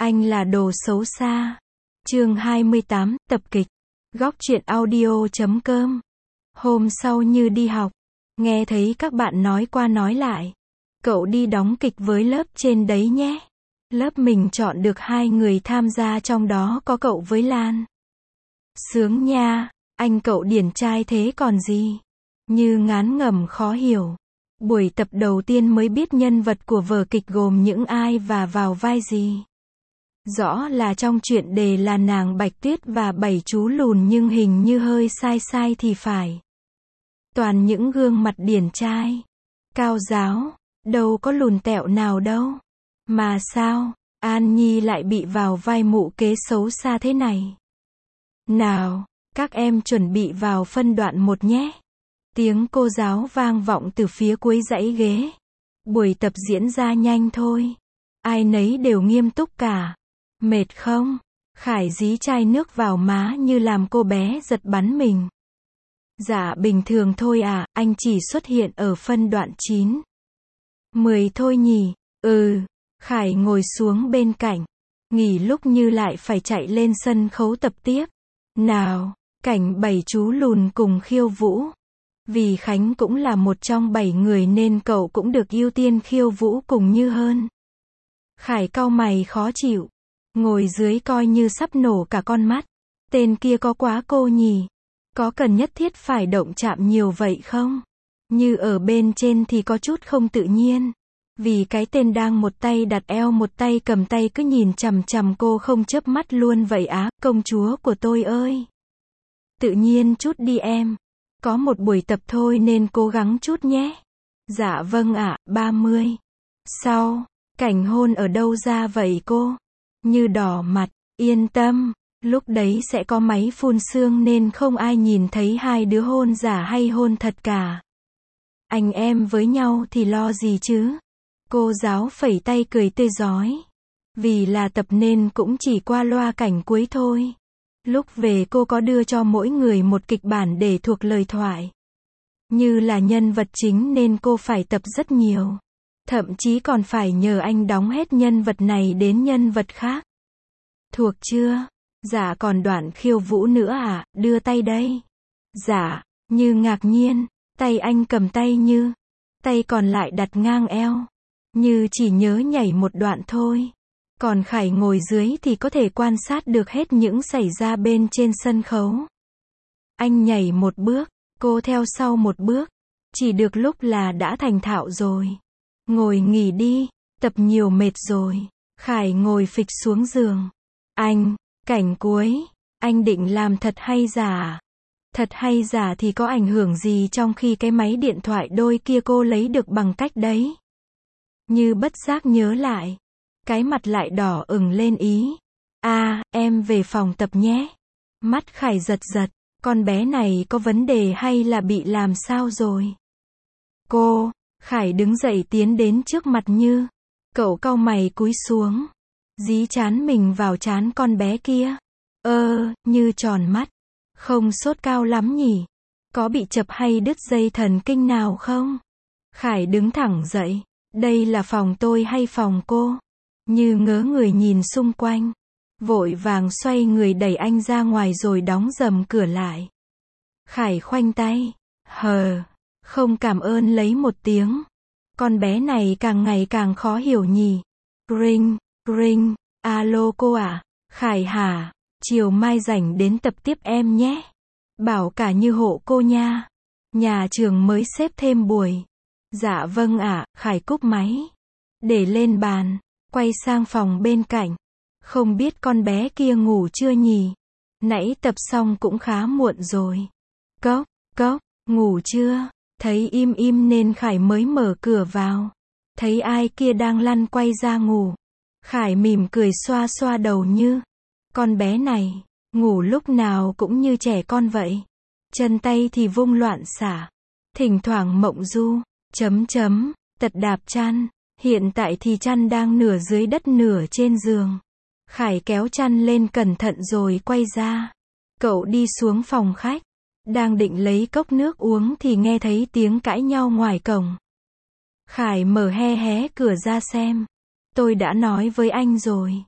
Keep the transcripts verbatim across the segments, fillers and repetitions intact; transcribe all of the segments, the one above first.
Anh là đồ xấu xa. Chương hai mươi tám, tập kịch. Góc truyện audio chấm com. Hôm sau như đi học, nghe thấy các bạn nói qua nói lại. Cậu đi đóng kịch với lớp trên đấy nhé. Lớp mình chọn được hai người tham gia, trong đó có cậu với Lan. Sướng nha, anh cậu điển trai thế còn gì. Như ngán ngẩm khó hiểu. Buổi tập đầu tiên mới biết nhân vật của vở kịch gồm những ai và vào vai gì. Rõ là trong truyện đề là nàng Bạch Tuyết và bảy chú lùn, nhưng hình như hơi sai sai thì phải. Toàn những gương mặt điển trai, cao ráo, đâu có lùn tẹo nào đâu. Mà sao, An Nhi lại bị vào vai mụ kế xấu xa thế này? Nào, các em chuẩn bị vào phân đoạn một nhé. Tiếng cô giáo vang vọng từ phía cuối dãy ghế. Buổi tập diễn ra nhanh thôi. Ai nấy đều nghiêm túc cả. Mệt không? Khải dí chai nước vào má như làm cô bé giật bắn mình. Dạ bình thường thôi à, anh chỉ xuất hiện ở phân đoạn chín. mười thôi nhỉ? Ừ. Khải ngồi xuống bên cạnh. Nghỉ lúc như lại phải chạy lên sân khấu tập tiếp. Nào, cảnh bảy chú lùn cùng khiêu vũ. Vì Khánh cũng là một trong bảy người nên cậu cũng được ưu tiên khiêu vũ cùng Như hơn. Khải cau mày khó chịu. Ngồi dưới coi như sắp nổ cả con mắt. Tên kia có quá cô nhỉ? Có cần nhất thiết phải động chạm nhiều vậy không? Như ở bên trên thì có chút không tự nhiên. Vì cái tên đang một tay đặt eo một tay cầm tay cứ nhìn chằm chằm cô không chớp mắt luôn vậy á, công chúa của tôi ơi. Tự nhiên chút đi em. Có một buổi tập thôi nên cố gắng chút nhé. Dạ vâng ạ, ba mươi. Sau, cảnh hôn ở đâu ra vậy cô? Như đỏ mặt, yên tâm, lúc đấy sẽ có máy phun sương nên không ai nhìn thấy hai đứa hôn giả hay hôn thật cả. Anh em với nhau thì lo gì chứ? Cô giáo phẩy tay cười tươi rói. Vì là tập nên cũng chỉ qua loa cảnh cuối thôi. Lúc về cô có đưa cho mỗi người một kịch bản để thuộc lời thoại. Như là nhân vật chính nên cô phải tập rất nhiều. Thậm chí còn phải nhờ anh đóng hết nhân vật này đến nhân vật khác. Thuộc chưa? Dạ còn đoạn khiêu vũ nữa à, đưa tay đây. Dạ, Như ngạc nhiên, tay anh cầm tay Như. Tay còn lại đặt ngang eo. Như chỉ nhớ nhảy một đoạn thôi. Còn Khải ngồi dưới thì có thể quan sát được hết những xảy ra bên trên sân khấu. Anh nhảy một bước, cô theo sau một bước. Chỉ được lúc là đã thành thạo rồi. Ngồi nghỉ đi, tập nhiều mệt rồi. Khải ngồi phịch xuống giường. Anh, cảnh cuối, anh định làm thật hay giả? Thật hay giả thì có ảnh hưởng gì trong khi cái máy điện thoại đôi kia cô lấy được bằng cách đấy? Như bất giác nhớ lại. Cái mặt lại đỏ ửng lên ý. À, em về phòng tập nhé. Mắt Khải giật giật. Con bé này có vấn đề hay là bị làm sao rồi? Cô, Khải đứng dậy tiến đến trước mặt Như. Cậu cau mày cúi xuống. Dí chán mình vào chán con bé kia. Ơ, Như tròn mắt. Không sốt cao lắm nhỉ? Có bị chập hay đứt dây thần kinh nào không? Khải đứng thẳng dậy. Đây là phòng tôi hay phòng cô? Như ngớ người nhìn xung quanh. Vội vàng xoay người đẩy anh ra ngoài rồi đóng rầm cửa lại. Khải khoanh tay. Hờ, không cảm ơn lấy một tiếng. Con bé này càng ngày càng khó hiểu nhỉ. Ring, ring, alo cô à? Khải hả? Chiều mai rảnh đến tập tiếp em nhé. Bảo cả Như hộ cô nha. Nhà trường mới xếp thêm buổi. Dạ vâng ạ, Khải cúp máy. Để lên bàn. Quay sang phòng bên cạnh. Không biết con bé kia ngủ chưa nhỉ? Nãy tập xong cũng khá muộn rồi. Cốc, cốc, ngủ chưa? Thấy im im nên Khải mới mở cửa vào. Thấy ai kia đang lăn quay ra ngủ. Khải mỉm cười xoa xoa đầu Như. Con bé này, ngủ lúc nào cũng như trẻ con vậy. Chân tay thì vung loạn xả. Thỉnh thoảng mộng du, chấm chấm, tật đạp chăn. Hiện tại thì chăn đang nửa dưới đất nửa trên giường. Khải kéo chăn lên cẩn thận rồi quay ra. Cậu đi xuống phòng khách. Đang định lấy cốc nước uống thì nghe thấy tiếng cãi nhau ngoài cổng. Khải mở hé hé cửa ra xem. Tôi đã nói với anh rồi.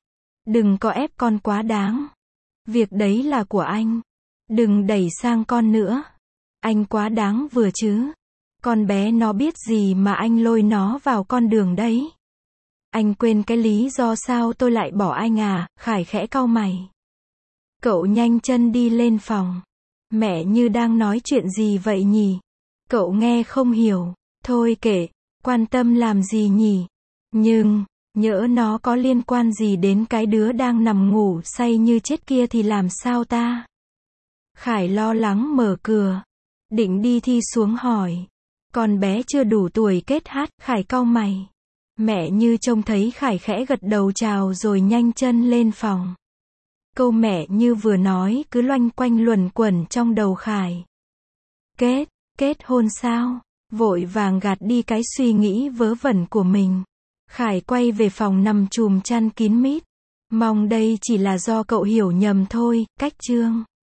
Đừng có ép con quá đáng. Việc đấy là của anh. Đừng đẩy sang con nữa. Anh quá đáng vừa chứ. Con bé nó biết gì mà anh lôi nó vào con đường đấy. Anh quên cái lý do sao tôi lại bỏ anh à, Khải khẽ cau mày. Cậu nhanh chân đi lên phòng. Mẹ như đang nói chuyện gì vậy nhỉ? Cậu nghe không hiểu. Thôi kệ, quan tâm làm gì nhỉ? Nhưng, nhỡ nó có liên quan gì đến cái đứa đang nằm ngủ say như chết kia thì làm sao ta? Khải lo lắng mở cửa. Định đi thi xuống hỏi. Con bé chưa đủ tuổi kết hát, Khải cau mày. Mẹ như trông thấy Khải khẽ gật đầu chào rồi nhanh chân lên phòng. Câu mẹ như vừa nói cứ loanh quanh luẩn quẩn trong đầu Khải. Kết, kết hôn sao? Vội vàng gạt đi cái suy nghĩ vớ vẩn của mình. Khải quay về phòng nằm chùm chăn kín mít. Mong đây chỉ là do cậu hiểu nhầm thôi, cách chương.